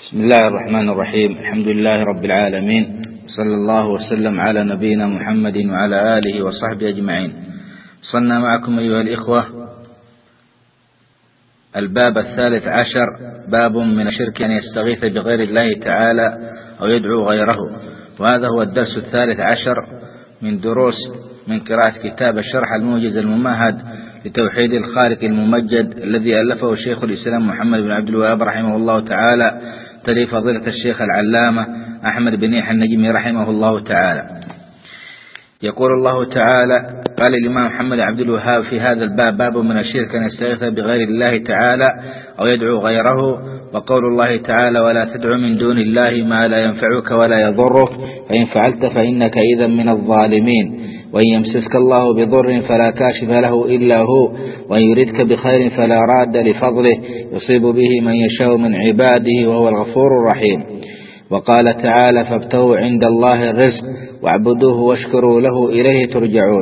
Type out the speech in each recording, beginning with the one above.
بسم الله الرحمن الرحيم. الحمد لله رب العالمين، صلى الله وسلم على نبينا محمد وعلى آله وصحبه أجمعين. وصلنا معكم أيها الإخوة الباب 13، باب من الشرك أن يستغيث بغير الله تعالى أو يدعو غيره. وهذا هو الدرس 13 من دروس من قراءة كتاب الشرح الموجز الممهد لتوحيد الخالق الممجد الذي ألفه شيخ الإسلام محمد بن عبد الوهاب رحمه الله تعالى، تلي فضيلة الشيخ العلامة أحمد بن يحيى النجمي رحمه الله تعالى. يقول الله تعالى: قال الإمام محمد عبد الوهاب في هذا الباب: باب من الشرك أن يستغيث بغير الله تعالى أو يدعو غيره. وقول الله تعالى: ولا تدع من دون الله ما لا ينفعك ولا يضرك فإن فعلت فإنك إذا من الظالمين. وإن يمسسك الله بضر فلا كاشف له إلا هو، وإن يردك بخير فلا راد لفضله يصيب به من يشاء من عباده وهو الغفور الرحيم. وقال تعالى: فابتغوا عند الله الرزق واعبدوه واشكروا له إليه ترجعون.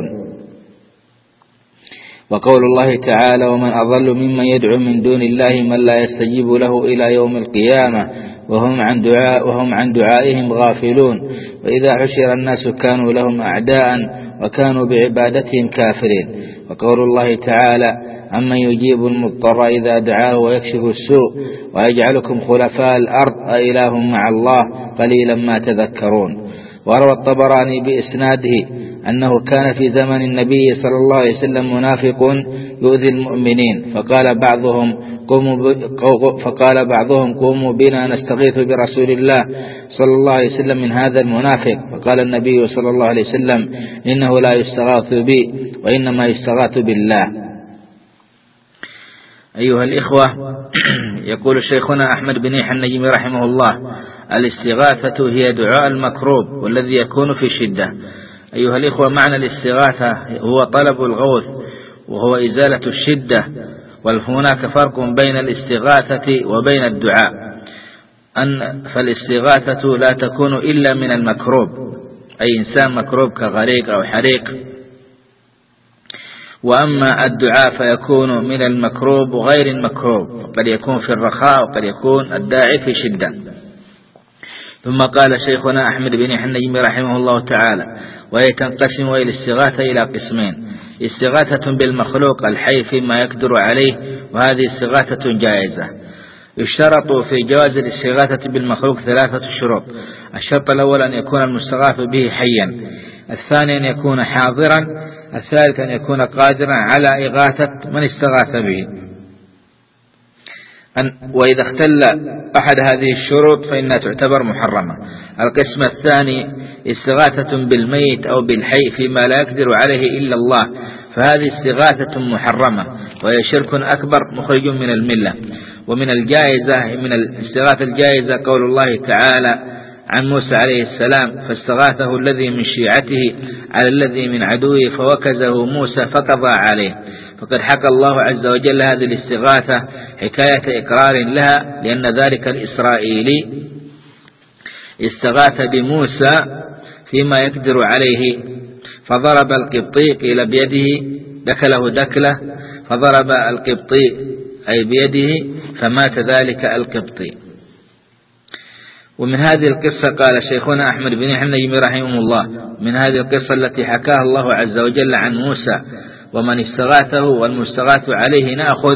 وقول الله تعالى: ومن أضل ممن يدعو من دون الله من لا يستجيب له إلى يوم القيامة وهم عن دعائهم غافلون. وإذا حشر الناس كانوا لهم أعداء وكانوا بعبادتهم كافرين. وقول الله تعالى: أمن يجيب المضطر إذا دعاه ويكشف السوء ويجعلكم خلفاء الأرض أإله مع الله قليلا ما تذكرون. وروى الطبراني بإسناده أنه كان في زمن النبي صلى الله عليه وسلم منافق يؤذي المؤمنين، فقال بعضهم قوموا بنا نستغيث برسول الله صلى الله عليه وسلم من هذا المنافق. فقال النبي صلى الله عليه وسلم: إنه لا يستغاث بي وإنما يستغاث بالله. أيها الإخوة، يقول شيخنا أحمد بن يحيى النجمي رحمه الله: الاستغاثة هي دعاء المكروب والذي يكون في شدة. أيها الإخوة، معنى الاستغاثة هو طلب الغوث وهو إزالة الشدة. وهناك فرق بين الاستغاثة وبين الدعاء، فالاستغاثة لا تكون إلا من المكروب، أي إنسان مكروب كغريق أو حريق. وأما الدعاء فيكون من المكروب وغير المكروب، قد يكون في الرخاء وقد يكون الداعي في شدة. ثم قال شيخنا أحمد بن يحيى النجمي رحمه الله تعالى: وهي تنقسم إلى الاستغاثة إلى قسمين: استغاثة بالمخلوق الحي فيما يقدر عليه، وهذه استغاثة جائزة. يشترط في جواز الاستغاثة بالمخلوق 3 شروط: الشرط الأول أن يكون المستغاث به حيا، الثاني أن يكون حاضرا، الثالث أن يكون قادرا على إغاثة من استغاث به. وإذا اختل أحد هذه الشروط فإنها تعتبر محرمة. القسم الثاني استغاثة بالميت أو بالحي فيما لا يقدر عليه إلا الله، فهذه استغاثة محرمة وهي شرك أكبر مخرج من الملة. ومن الجائزة، من الاستغاثة الجائزة، قول الله تعالى عن موسى عليه السلام: فاستغاثه الذي من شيعته على الذي من عدوه فوكزه موسى فقضى عليه. فقد حكى الله عز وجل هذه الاستغاثة حكاية إقرار لها، لأن ذلك الإسرائيلي استغاث بموسى فيما يقدر عليه، فضرب القبطي قيل بيده دكله دكله، فضرب القبطي أي بيده فمات ذلك القبطي. ومن هذه القصة قال شيخنا أحمد بن يحيى النجمي رحمه الله: من هذه القصة التي حكاها الله عز وجل عن موسى ومن استغاثه والمستغاث عليه، نأخذ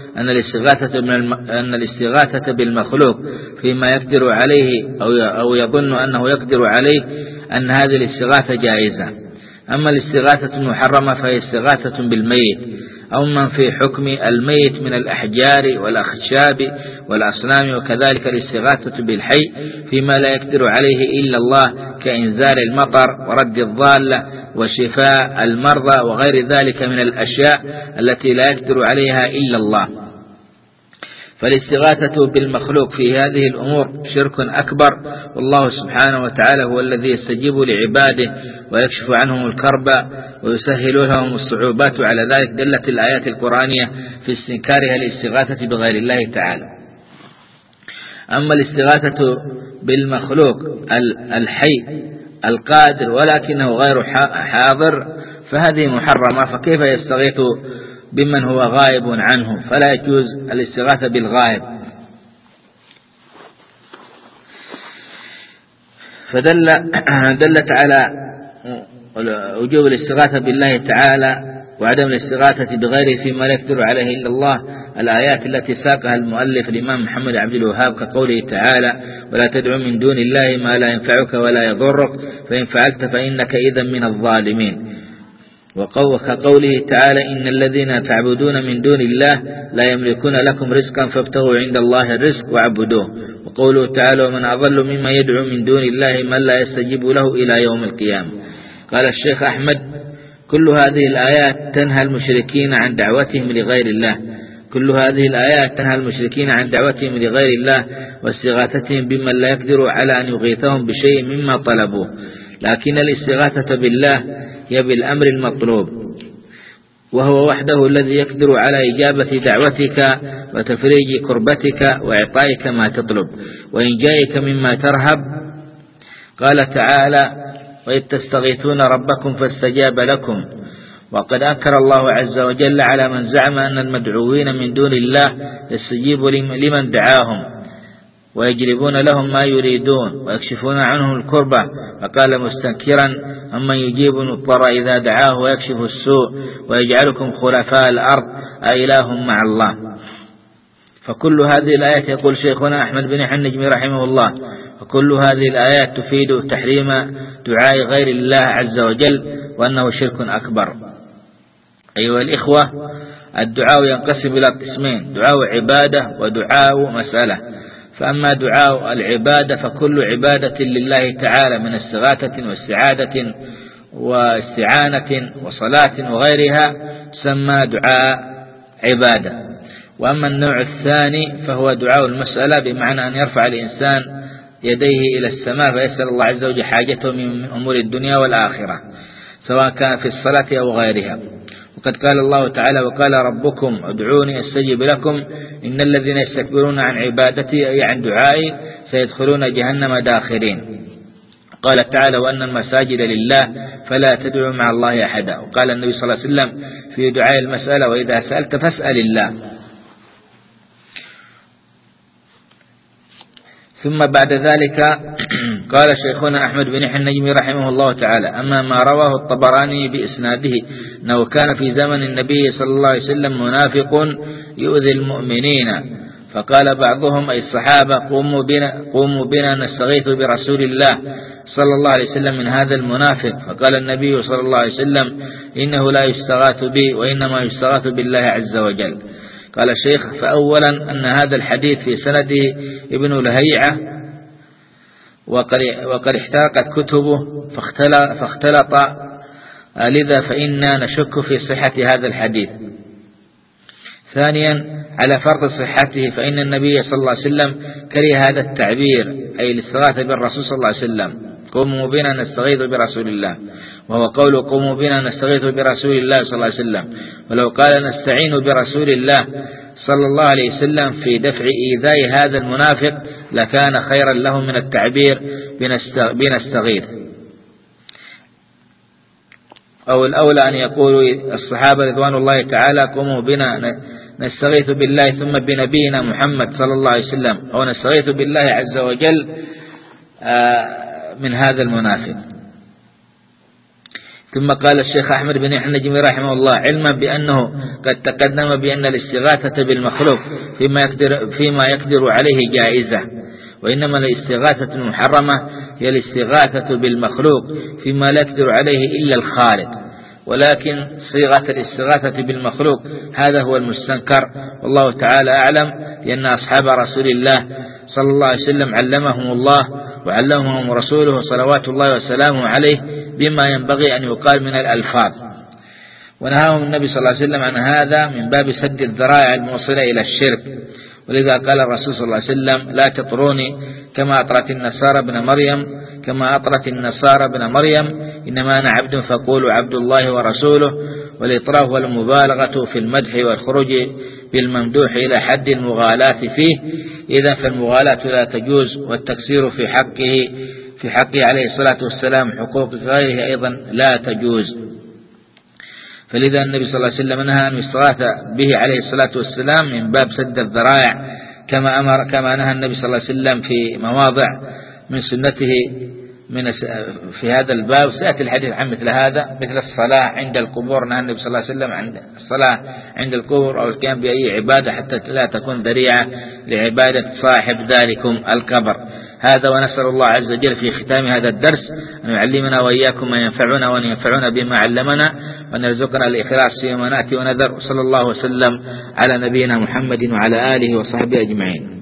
أن الاستغاثة بالمخلوق فيما يقدر عليه أو يظن أنه يقدر عليه أن هذه الاستغاثة جائزة. أما الاستغاثة المحرمة فهي استغاثة بالميت أو من في حكم الميت من الأحجار والأخشاب والأصنام، وكذلك الاستغاثة بالحي فيما لا يقدر عليه إلا الله كإنزال المطر ورد الضالة وشفاء المرضى وغير ذلك من الأشياء التي لا يقدر عليها إلا الله. فالاستغاثة بالمخلوق في هذه الأمور شرك أكبر، والله سبحانه وتعالى هو الذي يستجيب لعباده ويكشف عنهم الكرب ويسهل لهم الصعوبات. على ذلك دلت الآيات القرآنية في استنكارها الاستغاثة بغير الله تعالى. أما الاستغاثة بالمخلوق الحي القادر ولكنه غير حاضر فهذه محرمة، فكيف يستغيث بمن هو غائب عنه؟ فلا يجوز الاستغاثة بالغائب. دلت على وجوب الاستغاثة بالله تعالى وعدم الاستغاثة بغيره فيما لا يقدر عليه إلا الله الآيات التي ساقها المؤلف الإمام محمد عبد الوهاب كقوله تعالى: ولا تدع من دون الله ما لا ينفعك ولا يضرك فإن فعلت فإنك إذا من الظالمين، وكقوله تعالى: إن الذين تعبدون من دون الله لا يملكون لكم رزقا فابتغوا عند الله الرزق واعبدوه، وقوله تعالى: ومن أضل مما يدعو من دون الله من لا يستجيب له إلى يوم القيامة. قال الشيخ أحمد: كل هذه الآيات تنهى المشركين عن دعوتهم لغير الله، كل هذه الآيات تنهى المشركين عن دعوتهم لغير الله واستغاثتهم بمن لا يقدر على أن يغيثهم بشيء مما طلبوه، لكن الاستغاثة بالله هي بالأمر المطلوب، وهو وحده الذي يقدر على إجابة دعوتك وتفريج كربتك وإعطائك ما تطلب وإنجائك مما ترهب. قال تعالى: وإذ تستغيثون ربكم فاستجاب لكم. وقد أنكر الله عز وجل على من زعم أن المدعوين من دون الله يستجيب لمن دعاهم ويجلبون لهم ما يريدون ويكشفون عنهم الكربة، فقال مستنكرا: أمن يجيب المضطر إذا دعاه ويكشف السوء ويجعلكم خلفاء الأرض أإله مع الله. فكل هذه الآيات، يقول شيخنا أحمد بن يحيى النجمي رحمه الله، وكل هذه الآيات تفيد تحريم دعاء غير الله عز وجل وأنه شرك أكبر. أيها الإخوة، الدعاء ينقسم إلى قسمين: دعاء عبادة ودعاء مسألة. فأما دعاء العبادة فكل عبادة لله تعالى من استغاثة واستعادة واستعانة وصلاة وغيرها تسمى دعاء عبادة. وأما النوع الثاني فهو دعاء المسألة، بمعنى أن يرفع الإنسان يديه إلى السماء فيسأل الله عز وجل حاجته من أمور الدنيا والآخرة، سواء كان في الصلاة أو غيرها. وقد قال الله تعالى: وقال ربكم ادعوني أستجب لكم إن الذين يستكبرون عن عبادتي أي عن دعائي سيدخلون جهنم داخرين. قال تعالى: وأن المساجد لله فلا تدعوا مع الله أحدا. وقال النبي صلى الله عليه وسلم في دعاء المسألة: وإذا سألت فاسأل الله. ثم بعد ذلك قال شيخنا أحمد بن يحيى النجمي رحمه الله تعالى: أما ما رواه الطبراني بإسناده أنه كان في زمن النبي صلى الله عليه وسلم منافق يؤذي المؤمنين، فقال بعضهم أي الصحابة: قوموا بنا نستغيث برسول الله صلى الله عليه وسلم من هذا المنافق. فقال النبي صلى الله عليه وسلم: إنه لا يستغاث بي وإنما يستغاث بالله عز وجل. قال الشيخ: فأولا أن هذا الحديث في سنده ابن لهيعة وقد احترقت كتبه فاختلط، لذا فإنا نشك في صحة هذا الحديث. ثانيا على فرض صحته فإن النبي صلى الله عليه وسلم كره هذا التعبير، أي الاستغاثة بالرسول صلى الله عليه وسلم: قوموا بنا نستغيث برسول الله، وهو قول قوموا بنا نستغيث برسول الله صلى الله عليه وسلم. ولو قال نستعين برسول الله صلى الله عليه وسلم في دفع إيذاء هذا المنافق لكان خيرا له من التعبير بنستغيث. أو الأولى أن يقولوا الصحابة رضوان الله تعالى: قوموا بنا نستغيث بالله ثم بنبينا محمد صلى الله عليه وسلم، أو نستغيث بالله عز وجل من هذا المنافق. ثم قال الشيخ أحمد بن يحيى النجمي رحمه الله: علما بأنه قد تقدم بأن الاستغاثة بالمخلوق فيما يقدر عليه جائزة، وإنما الاستغاثة المحرمة هي الاستغاثة بالمخلوق فيما لا يقدر عليه إلا الخالق، ولكن صيغة الاستغاثة بالمخلوق هذا هو المستنكر، والله تعالى أعلم، لأن أصحاب رسول الله صلى الله عليه وسلم علمهم الله وعلمهم رسوله صلوات الله وسلامه عليه بما ينبغي أن يقال من الألفاظ، ونهاهم النبي صلى الله عليه وسلم عن هذا من باب سد الذرائع الموصلة إلى الشرك. ولذا قال الرسول صلى الله عليه وسلم: لا تطروني كما أطرت النصارى ابن مريم إنما أنا عبد فقولوا عبد الله ورسوله. والإطراف والمبالغة في المدح والخروج بالممدوح إلى حد المغالاة فيه، إذا فالمغالاة لا تجوز، والتكسير في حقه عليه الصلاة والسلام حقوق غيره أيضا لا تجوز. فلذا النبي صلى الله عليه وسلم نهى أن يستغاث به عليه الصلاة والسلام من باب سد الذرائع، كما نهى النبي صلى الله عليه وسلم في مواضع من سنته في هذا الباب سيأتي الحديث عن مثل هذا، مثل الصلاة عند القبور، نهى النبي صلى الله عليه وسلم عن الصلاة عند القبور أو القيام بأي عبادة حتى لا تكون ذريعة لعبادة صاحب ذلكم القبر. هذا، ونسأل الله عز وجل في ختام هذا الدرس أن يعلمنا وإياكم ما ينفعنا وأن ينفعنا بما علمنا، وأن يرزقنا الإخلاص فيما نأتي ونذر. وصلى الله وسلم على نبينا محمد وعلى آله وصحبه أجمعين.